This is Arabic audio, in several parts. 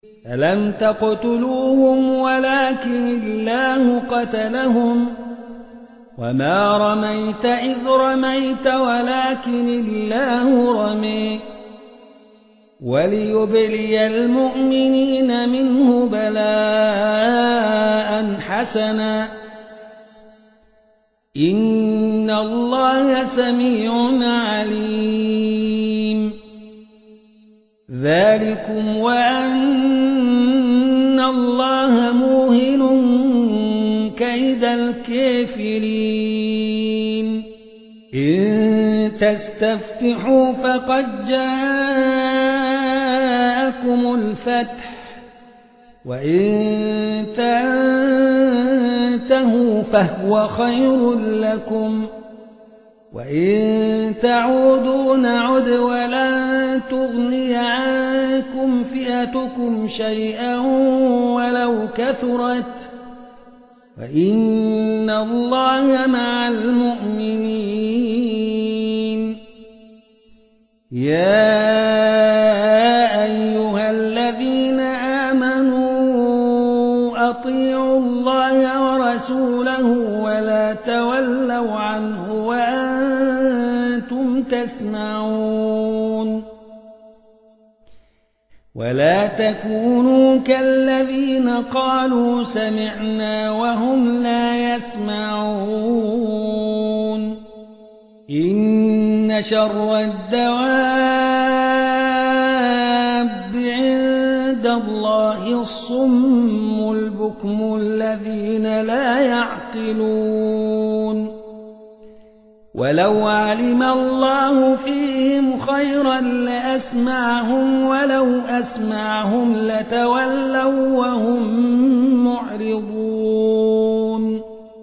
ألم تقتلوهم ولكن الله قتلهم وما رميت إذ رميت ولكن الله رمي وليبلي المؤمنين منه بلاء حسنا إن الله سميع عليم ذلكم وأن الله موهن كيد الكافرين إن تستفتحوا فقد جاءكم الفتح وإن تنتهوا فهو خير لكم وإن تعودوا نعد ولن تغني عنكم فئتكم شيئا ولو كثرت وإن الله مع المؤمنين يا أيها الذين آمنوا أطيعوا الله ورسوله ولا تولوا عنه وأنتم تسمعون ولا تكونوا كالذين قالوا سمعنا وهم لا يسمعون إن شر الدواب عند الله الصم البكم الذين لا يعقلون ولو علم الله فيهم خيرا لأسمعهم ولو أسمعهم لتولوا وهم معرضون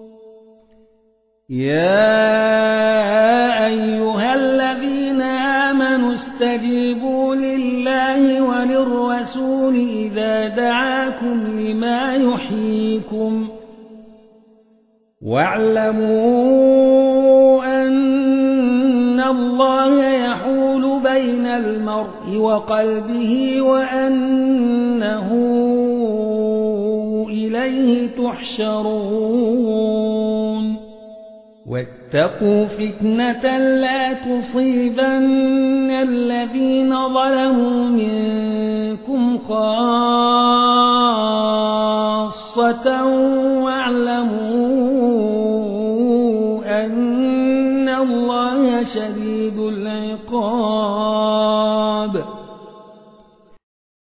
يا أيها الذين آمنوا استجيبوا لله وللرسول إذا دعاكم لما يحييكم واعلموا أن الله يحول بين المرء وقلبه وأنه إليه تحشرون واتقوا فتنة لا تصيبن الذين ظلموا منكم خاصة